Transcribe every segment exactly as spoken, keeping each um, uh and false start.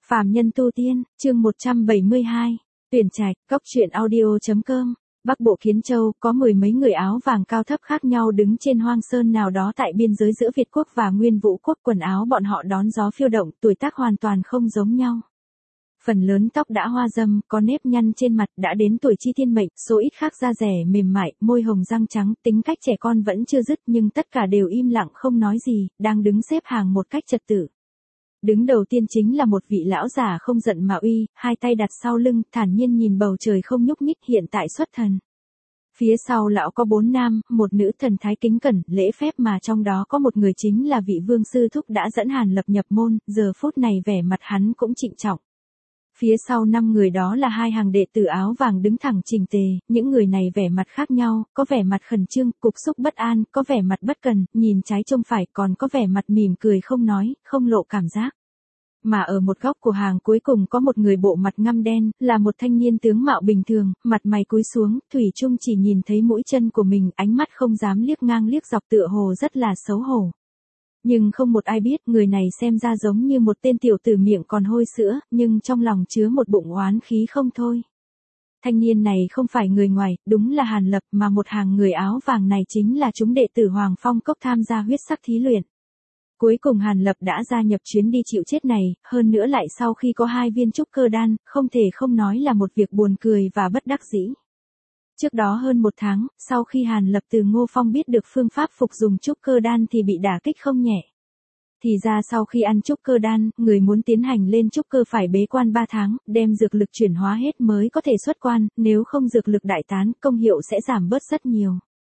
Phàm nhân tu tiên, chương một trăm bảy mươi hai, tuyển trạch, cốc truyện audio.com. Bắc Bộ Kiến Châu có mười mấy người áo vàng cao thấp khác nhau đứng trên hoang sơn nào đó tại biên giới giữa Việt Quốc và Nguyên Vũ Quốc. Quần áo bọn họ đón gió phiêu động, tuổi tác hoàn toàn không giống nhau. Phần lớn tóc đã hoa râm, có nếp nhăn trên mặt, đã đến tuổi chi thiên mệnh, số ít khác da rẻ mềm mại, môi hồng răng trắng, tính cách trẻ con vẫn chưa dứt nhưng tất cả đều im lặng không nói gì, đang đứng xếp hàng một cách trật tự. Đứng đầu tiên chính là một vị lão già không giận mà uy, hai tay đặt sau lưng, thản nhiên nhìn bầu trời không nhúc nhích, hiện tại xuất thần. Phía sau lão có bốn nam, một nữ, thần thái kính cẩn, lễ phép, mà trong đó có một người chính là vị vương sư thúc đã dẫn Hàn Lập nhập môn, giờ phút này vẻ mặt hắn cũng trịnh trọng. Phía sau năm người đó là hai hàng đệ tử áo vàng đứng thẳng chỉnh tề, những người này vẻ mặt khác nhau, có vẻ mặt khẩn trương, cục xúc bất an, có vẻ mặt bất cần, nhìn trái trông phải, còn có vẻ mặt mỉm cười không nói, không lộ cảm giác. Mà ở một góc của hàng cuối cùng có một người bộ mặt ngăm đen, là một thanh niên tướng mạo bình thường, mặt mày cúi xuống, thủy chung chỉ nhìn thấy mũi chân của mình, ánh mắt không dám liếc ngang liếc dọc, tựa hồ rất là xấu hổ. Nhưng không một ai biết, người này xem ra giống như một tên tiểu tử miệng còn hôi sữa, nhưng trong lòng chứa một bụng oán khí không thôi. Thanh niên này không phải người ngoài, đúng là Hàn Lập, mà một hàng người áo vàng này chính là chúng đệ tử Hoàng Phong Cốc tham gia huyết sắc thí luyện. Cuối cùng Hàn Lập đã gia nhập chuyến đi chịu chết này, hơn nữa lại sau khi có hai viên trúc cơ đan, không thể không nói là một việc buồn cười và bất đắc dĩ. Trước đó hơn một tháng, sau khi Hàn Lập từ Ngô Phong biết được phương pháp phục dùng trúc cơ đan thì bị đả kích không nhẹ. Thì ra sau khi ăn trúc cơ đan, người muốn tiến hành lên trúc cơ phải bế quan ba tháng, đem dược lực chuyển hóa hết mới có thể xuất quan, nếu không dược lực đại tán, công hiệu sẽ giảm bớt rất nhiều.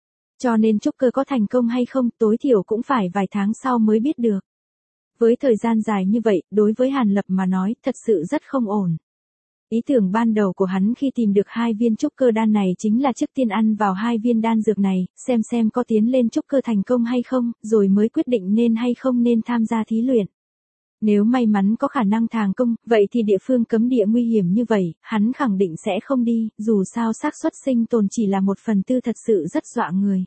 Cho nên trúc cơ có thành công hay không, tối thiểu cũng phải vài tháng sau mới biết được. Với thời gian dài như vậy, đối với Hàn Lập mà nói, thật sự rất không ổn. Ý tưởng ban đầu của hắn khi tìm được hai viên trúc cơ đan này chính là trước tiên ăn vào hai viên đan dược này, xem xem có tiến lên trúc cơ thành công hay không, rồi mới quyết định nên hay không nên tham gia thí luyện. Nếu may mắn có khả năng thành công, vậy thì địa phương cấm địa nguy hiểm như vậy, hắn khẳng định sẽ không đi, dù sao xác suất sinh tồn chỉ là một phần tư thật sự rất dọa người.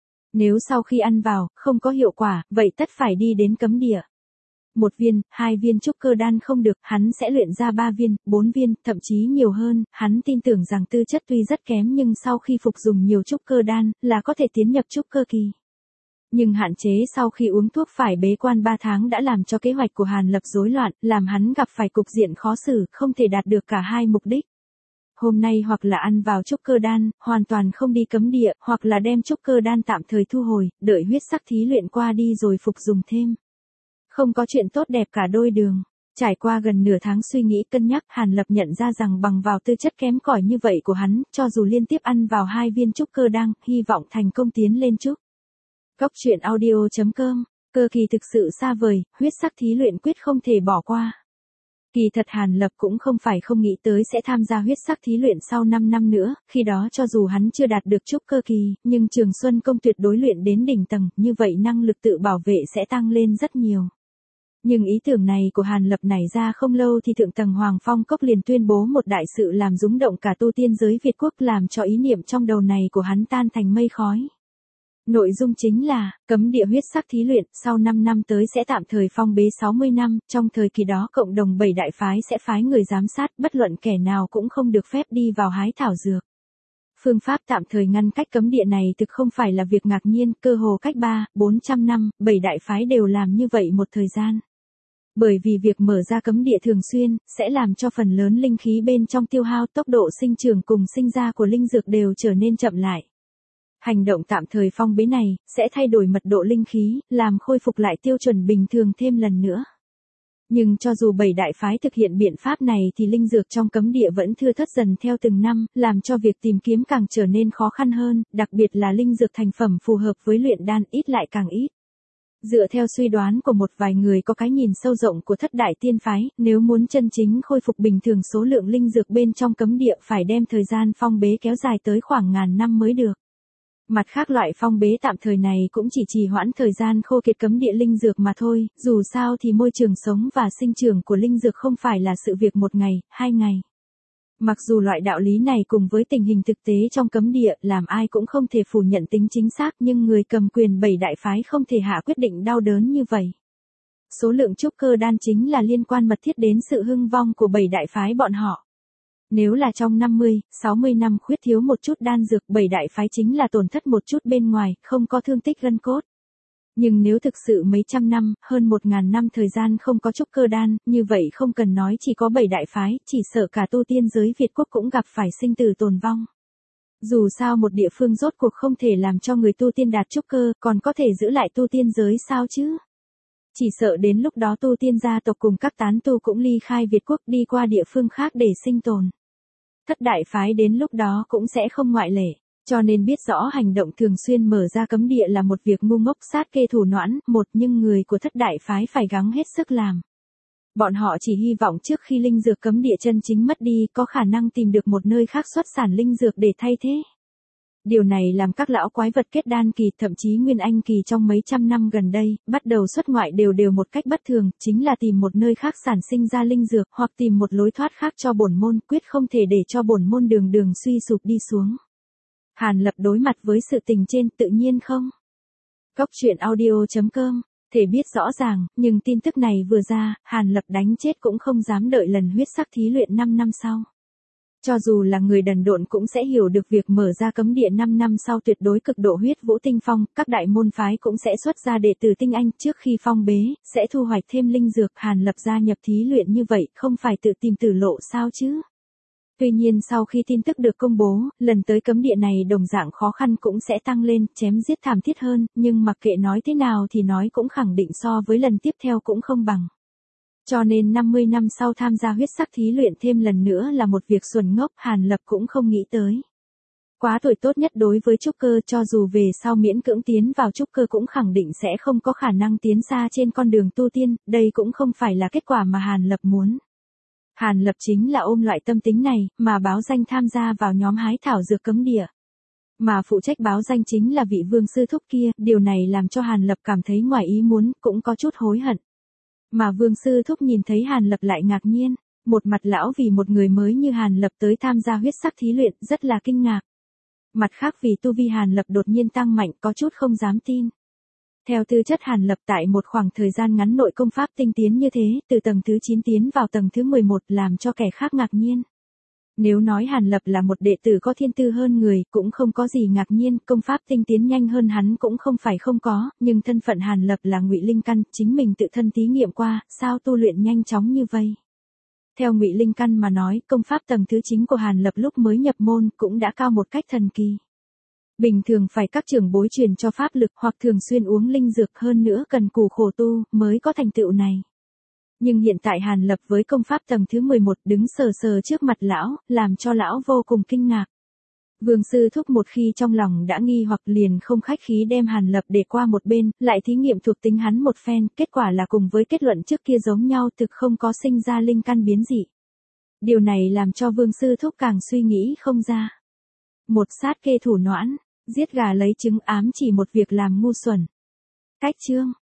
Nếu sau khi ăn vào, không có hiệu quả, vậy tất phải đi đến cấm địa. Một viên, hai viên trúc cơ đan không được, hắn sẽ luyện ra ba viên, bốn viên, thậm chí nhiều hơn, hắn tin tưởng rằng tư chất tuy rất kém nhưng sau khi phục dùng nhiều trúc cơ đan, là có thể tiến nhập trúc cơ kỳ. Nhưng hạn chế sau khi uống thuốc phải bế quan ba tháng đã làm cho kế hoạch của Hàn Lập rối loạn, làm hắn gặp phải cục diện khó xử, không thể đạt được cả hai mục đích. Hôm nay hoặc là ăn vào trúc cơ đan, hoàn toàn không đi cấm địa, hoặc là đem trúc cơ đan tạm thời thu hồi, đợi huyết sắc thí luyện qua đi rồi phục dùng thêm. Không có chuyện tốt đẹp cả đôi đường. Trải qua gần nửa tháng suy nghĩ cân nhắc, Hàn Lập nhận ra rằng bằng vào tư chất kém cỏi như vậy của hắn, cho dù liên tiếp ăn vào hai viên trúc cơ đan, hy vọng thành công tiến lên trúc. Cốc truyện audio.com, cơ kỳ thực sự xa vời, huyết sắc thí luyện quyết không thể bỏ qua. Kỳ thật Hàn Lập cũng không phải không nghĩ tới sẽ tham gia huyết sắc thí luyện sau năm năm nữa, khi đó cho dù hắn chưa đạt được trúc cơ kỳ, nhưng Trường Xuân Công tuyệt đối luyện đến đỉnh tầng, như vậy năng lực tự bảo vệ sẽ tăng lên rất nhiều. Nhưng ý tưởng này của Hàn Lập nảy ra không lâu thì thượng tầng Hoàng Phong Cốc liền tuyên bố một đại sự làm rúng động cả tu tiên giới Việt Quốc, làm cho ý niệm trong đầu này của hắn tan thành mây khói. Nội dung chính là, cấm địa huyết sắc thí luyện, sau năm năm tới sẽ tạm thời phong bế sáu mươi năm, trong thời kỳ đó cộng đồng bảy đại phái sẽ phái người giám sát, bất luận kẻ nào cũng không được phép đi vào hái thảo dược. Phương pháp tạm thời ngăn cách cấm địa này thực không phải là việc ngạc nhiên, cơ hồ cách ba, bốn trăm năm, bảy đại phái đều làm như vậy một thời gian. Bởi vì việc mở ra cấm địa thường xuyên, sẽ làm cho phần lớn linh khí bên trong tiêu hao, tốc độ sinh trưởng cùng sinh ra của linh dược đều trở nên chậm lại. Hành động tạm thời phong bế này, sẽ thay đổi mật độ linh khí, làm khôi phục lại tiêu chuẩn bình thường thêm lần nữa. Nhưng cho dù bảy đại phái thực hiện biện pháp này thì linh dược trong cấm địa vẫn thưa thớt dần theo từng năm, làm cho việc tìm kiếm càng trở nên khó khăn hơn, đặc biệt là linh dược thành phẩm phù hợp với luyện đan ít lại càng ít. Dựa theo suy đoán của một vài người có cái nhìn sâu rộng của thất đại tiên phái, nếu muốn chân chính khôi phục bình thường số lượng linh dược bên trong cấm địa phải đem thời gian phong bế kéo dài tới khoảng ngàn năm mới được. Mặt khác loại phong bế tạm thời này cũng chỉ trì hoãn thời gian khô kiệt cấm địa linh dược mà thôi, dù sao thì môi trường sống và sinh trưởng của linh dược không phải là sự việc một ngày, hai ngày. Mặc dù loại đạo lý này cùng với tình hình thực tế trong cấm địa làm ai cũng không thể phủ nhận tính chính xác, nhưng người cầm quyền bảy đại phái không thể hạ quyết định đau đớn như vậy. số lượng trúc cơ đan chính là liên quan mật thiết đến sự hưng vong của bảy đại phái bọn họ. Nếu là trong năm mươi, sáu mươi năm khuyết thiếu một chút đan dược, bảy đại phái chính là tổn thất một chút bên ngoài, không có thương tích gân cốt. Nhưng nếu thực sự mấy trăm năm, hơn một ngàn năm thời gian không có trúc cơ đan, như vậy không cần nói chỉ có bảy đại phái, chỉ sợ cả tu tiên giới Việt quốc cũng gặp phải sinh tử tồn vong. Dù sao một địa phương rốt cuộc không thể làm cho người tu tiên đạt trúc cơ, còn có thể giữ lại tu tiên giới sao chứ? Chỉ sợ đến lúc đó tu tiên gia tộc cùng các tán tu cũng ly khai Việt quốc đi qua địa phương khác để sinh tồn. Thất đại phái đến lúc đó cũng sẽ không ngoại lệ. Cho nên biết rõ hành động thường xuyên mở ra cấm địa là một việc ngu ngốc sát kê thủ noãn, một nhưng người của thất đại phái phải gắng hết sức làm. Bọn họ chỉ hy vọng trước khi linh dược cấm địa chân chính mất đi có khả năng tìm được một nơi khác xuất sản linh dược để thay thế. Điều này làm các lão quái vật kết đan kỳ thậm chí nguyên anh kỳ trong mấy trăm năm gần đây, bắt đầu xuất ngoại đều đều một cách bất thường, chính là tìm một nơi khác sản sinh ra linh dược hoặc tìm một lối thoát khác cho bổn môn, quyết không thể để cho bổn môn đường đường suy sụp đi xuống. Hàn Lập đối mặt với sự tình trên tự nhiên không? Cốc truyện audio chấm com, thể biết rõ ràng, nhưng tin tức này vừa ra, Hàn Lập đánh chết cũng không dám đợi lần huyết sắc thí luyện năm năm sau. Cho dù là người đần độn cũng sẽ hiểu được việc mở ra cấm địa năm năm sau tuyệt đối cực độ huyết vũ tinh phong, các đại môn phái cũng sẽ xuất ra đệ tử tinh anh trước khi phong bế, sẽ thu hoạch thêm linh dược. Hàn Lập gia nhập thí luyện như vậy không phải tự tìm tử lộ sao chứ? Tuy nhiên sau khi tin tức được công bố, lần tới cấm địa này đồng dạng khó khăn cũng sẽ tăng lên, chém giết thảm thiết hơn, nhưng mặc kệ nói thế nào thì nói cũng khẳng định so với lần tiếp theo cũng không bằng. Cho nên năm mươi năm sau tham gia huyết sắc thí luyện thêm lần nữa là một việc xuẩn ngốc, Hàn Lập cũng không nghĩ tới. Quá tuổi tốt nhất đối với trúc cơ, cho dù về sau miễn cưỡng tiến vào trúc cơ cũng khẳng định sẽ không có khả năng tiến xa trên con đường tu tiên, đây cũng không phải là kết quả mà Hàn Lập muốn. Hàn Lập chính là ôm loại tâm tính này, mà báo danh tham gia vào nhóm hái thảo dược cấm địa. Mà phụ trách báo danh chính là vị Vương sư thúc kia, điều này làm cho Hàn Lập cảm thấy ngoài ý muốn, cũng có chút hối hận. Mà Vương sư thúc nhìn thấy Hàn Lập lại ngạc nhiên, một mặt lão vì một người mới như Hàn Lập tới tham gia huyết sắc thí luyện, rất là kinh ngạc. Mặt khác vì tu vi Hàn Lập đột nhiên tăng mạnh, có chút không dám tin. Theo tư chất Hàn Lập tại một khoảng thời gian ngắn nội công pháp tinh tiến như thế, từ tầng thứ chín tiến vào tầng thứ mười một làm cho kẻ khác ngạc nhiên. Nếu nói Hàn Lập là một đệ tử có thiên tư hơn người, cũng không có gì ngạc nhiên, công pháp tinh tiến nhanh hơn hắn cũng không phải không có, nhưng thân phận Hàn Lập là Ngụy Linh Căn, chính mình tự thân thí nghiệm qua, sao tu luyện nhanh chóng như vậy? Theo Ngụy Linh Căn mà nói, công pháp tầng thứ chín của Hàn Lập lúc mới nhập môn cũng đã cao một cách thần kỳ. Bình thường phải các trưởng bối truyền cho pháp lực hoặc thường xuyên uống linh dược, hơn nữa cần cù khổ tu mới có thành tựu này. Nhưng hiện tại Hàn Lập với công pháp tầng thứ mười một đứng sờ sờ trước mặt lão, làm cho lão vô cùng kinh ngạc. Vương sư thúc một khi trong lòng đã nghi hoặc liền không khách khí đem Hàn Lập để qua một bên, lại thí nghiệm thuộc tính hắn một phen, kết quả là cùng với kết luận trước kia giống nhau, thực không có sinh ra linh căn biến dị. Điều này làm cho Vương sư thúc càng suy nghĩ không ra. Một sát kê thủ noãn, giết gà lấy trứng ám chỉ một việc làm ngu xuẩn. Cách chương